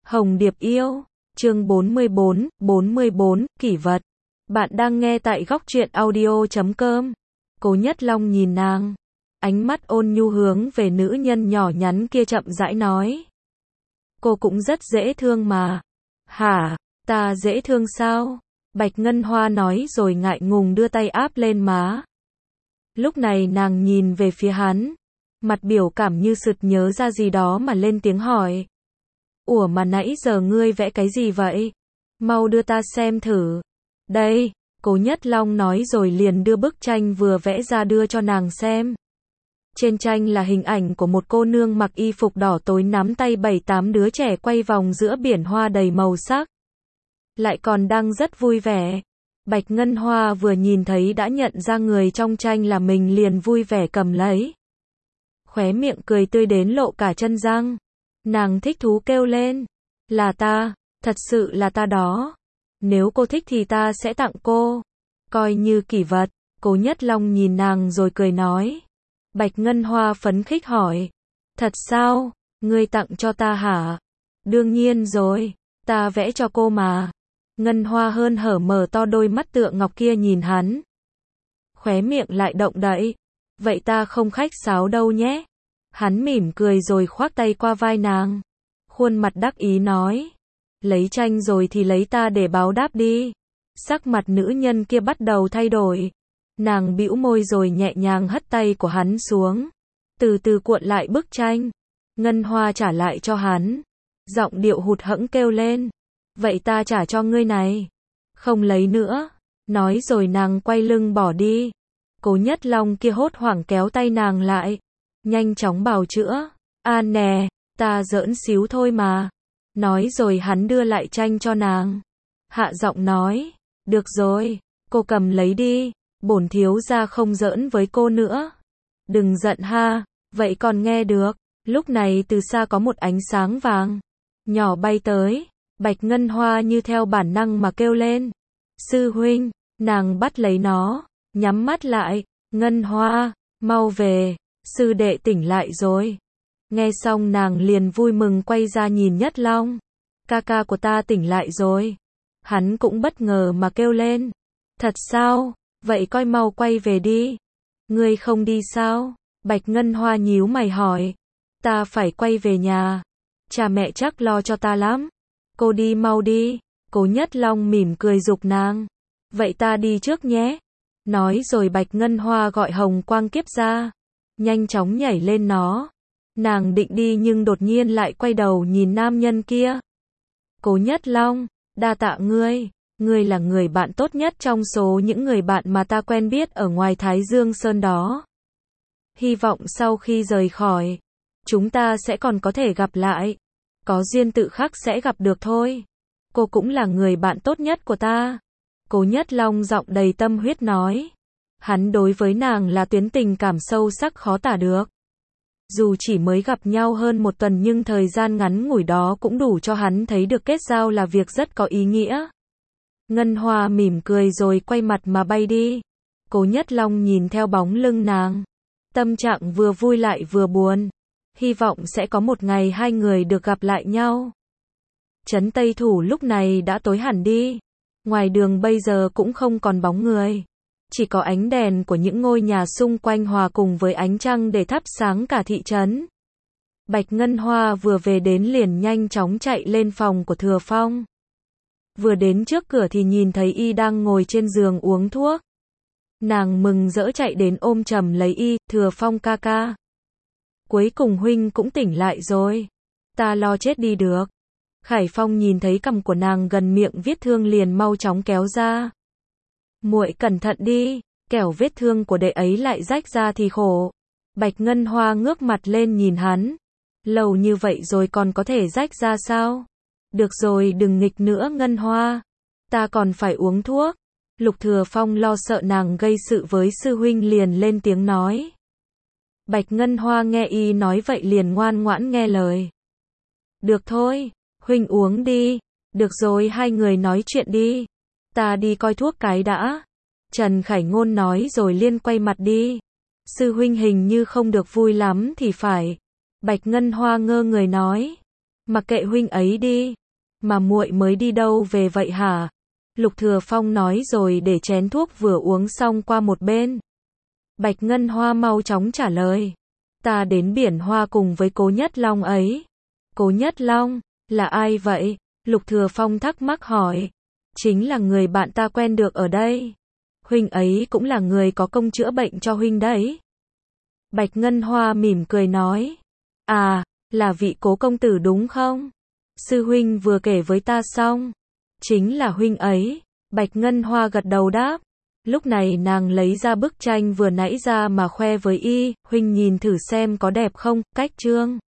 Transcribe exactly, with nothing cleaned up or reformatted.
Hồng Điệp yêu, chương bốn mươi bốn, bốn mươi bốn, kỷ vật. Bạn đang nghe tại góc truyện audio chấm com. Cố Nhất Long nhìn nàng, ánh mắt ôn nhu hướng về nữ nhân nhỏ nhắn kia chậm rãi nói. Cô cũng rất dễ thương mà. Hả, ta dễ thương sao? Bạch Ngân Hoa nói rồi ngại ngùng đưa tay áp lên má. Lúc này nàng nhìn về phía hắn, mặt biểu cảm như sực nhớ ra gì đó mà lên tiếng hỏi. Ủa mà nãy giờ ngươi vẽ cái gì vậy? Mau đưa ta xem thử. Đây, Cố Nhất Long nói rồi liền đưa bức tranh vừa vẽ ra đưa cho nàng xem. Trên tranh là hình ảnh của một cô nương mặc y phục đỏ tối nắm tay bảy tám đứa trẻ quay vòng giữa biển hoa đầy màu sắc. Lại còn đang rất vui vẻ. Bạch Ngân Hoa vừa nhìn thấy đã nhận ra người trong tranh là mình liền vui vẻ cầm lấy. Khóe miệng cười tươi đến lộ cả chân răng. Nàng thích thú kêu lên. Là ta, thật sự là ta đó. Nếu cô thích thì ta sẽ tặng cô. Coi như kỷ vật. Cố Nhất Long nhìn nàng rồi cười nói. Bạch Ngân Hoa phấn khích hỏi. Thật sao? Ngươi tặng cho ta hả? Đương nhiên rồi, ta vẽ cho cô mà. Ngân Hoa hơn hở mở to đôi mắt tượng ngọc kia nhìn hắn. Khóe miệng lại động đậy. Vậy ta không khách sáo đâu nhé. Hắn mỉm cười rồi khoác tay qua vai nàng. Khuôn mặt đắc ý nói. Lấy tranh rồi thì lấy ta để báo đáp đi. Sắc mặt nữ nhân kia bắt đầu thay đổi. Nàng bĩu môi rồi nhẹ nhàng hất tay của hắn xuống. Từ từ cuộn lại bức tranh. Ngân Hoa trả lại cho hắn. Giọng điệu hụt hẫng kêu lên. Vậy ta trả cho ngươi này. Không lấy nữa. Nói rồi nàng quay lưng bỏ đi. Cố Nhất Long kia hốt hoảng kéo tay nàng lại. Nhanh chóng bào chữa. À nè, ta giỡn xíu thôi mà. Nói rồi hắn đưa lại tranh cho nàng. Hạ giọng nói. Được rồi, cô cầm lấy đi. Bổn thiếu gia không giỡn với cô nữa. Đừng giận ha, vậy còn nghe được. Lúc này từ xa có một ánh sáng vàng nhỏ bay tới. Bạch Ngân Hoa như theo bản năng mà kêu lên. Sư huynh, nàng bắt lấy nó, nhắm mắt lại. Ngân Hoa, mau về, sư đệ tỉnh lại rồi. Nghe xong nàng liền vui mừng quay ra nhìn Nhất Long. Ca ca của ta tỉnh lại rồi. Hắn cũng bất ngờ mà kêu lên. Thật sao? Vậy coi mau quay về đi. Ngươi không đi sao? Bạch Ngân Hoa nhíu mày hỏi. Ta phải quay về nhà. Cha mẹ chắc lo cho ta lắm. Cô đi mau đi. Cố Nhất Long mỉm cười giục nàng. Vậy ta đi trước nhé. Nói rồi Bạch Ngân Hoa gọi hồng quang kiếp ra. Nhanh chóng nhảy lên nó. Nàng định đi nhưng đột nhiên lại quay đầu nhìn nam nhân kia. Cố Nhất Long, đa tạ ngươi. Ngươi là người bạn tốt nhất trong số những người bạn mà ta quen biết ở ngoài Thái Dương Sơn đó. Hy vọng sau khi rời khỏi, chúng ta sẽ còn có thể gặp lại. Có duyên tự khắc sẽ gặp được thôi. Cô cũng là người bạn tốt nhất của ta. Cố Nhất Long giọng đầy tâm huyết nói. Hắn đối với nàng là tuyến tình cảm sâu sắc khó tả được. Dù chỉ mới gặp nhau hơn một tuần nhưng thời gian ngắn ngủi đó cũng đủ cho hắn thấy được kết giao là việc rất có ý nghĩa. Ngân Hoa mỉm cười rồi quay mặt mà bay đi. Cố Nhất Long nhìn theo bóng lưng nàng. Tâm trạng vừa vui lại vừa buồn. Hy vọng sẽ có một ngày hai người được gặp lại nhau. Trấn Tây Thủ lúc này đã tối hẳn đi. Ngoài đường bây giờ cũng không còn bóng người. Chỉ có ánh đèn của những ngôi nhà xung quanh hòa cùng với ánh trăng để thắp sáng cả thị trấn. Bạch Ngân Hoa vừa về đến liền nhanh chóng chạy lên phòng của Thừa Phong. Vừa đến trước cửa thì nhìn thấy y đang ngồi trên giường uống thuốc. Nàng mừng rỡ chạy đến ôm chầm lấy y. Thừa Phong ca ca. Cuối cùng huynh cũng tỉnh lại rồi. Ta lo chết đi được. Khải Phong nhìn thấy cằm của nàng gần miệng vết thương liền mau chóng kéo ra. Muội cẩn thận đi, kẻo vết thương của đệ ấy lại rách ra thì khổ. Bạch Ngân Hoa ngước mặt lên nhìn hắn. Lâu như vậy rồi còn có thể rách ra sao? Được rồi đừng nghịch nữa Ngân Hoa. Ta còn phải uống thuốc. Lục Thừa Phong lo sợ nàng gây sự với sư huynh liền lên tiếng nói. Bạch Ngân Hoa nghe y nói vậy liền ngoan ngoãn nghe lời. Được thôi, huynh uống đi. Được rồi hai người nói chuyện đi. Ta đi coi thuốc cái đã. Trần Khải Ngôn nói rồi liên quay mặt đi. Sư huynh hình như không được vui lắm thì phải. Bạch Ngân Hoa ngơ người nói. Mặc kệ huynh ấy đi. Mà muội mới đi đâu về vậy hả? Lục Thừa Phong nói rồi để chén thuốc vừa uống xong qua một bên. Bạch Ngân Hoa mau chóng trả lời. Ta đến biển Hoa cùng với Cố Nhất Long ấy. Cố Nhất Long, là ai vậy? Lục Thừa Phong thắc mắc hỏi. Chính là người bạn ta quen được ở đây. Huynh ấy cũng là người có công chữa bệnh cho huynh đấy. Bạch Ngân Hoa mỉm cười nói. À, là vị Cố công tử đúng không? Sư huynh vừa kể với ta xong. Chính là huynh ấy. Bạch Ngân Hoa gật đầu đáp. Lúc này nàng lấy ra bức tranh vừa nãy ra mà khoe với y. Huynh nhìn thử xem có đẹp không? Cách chương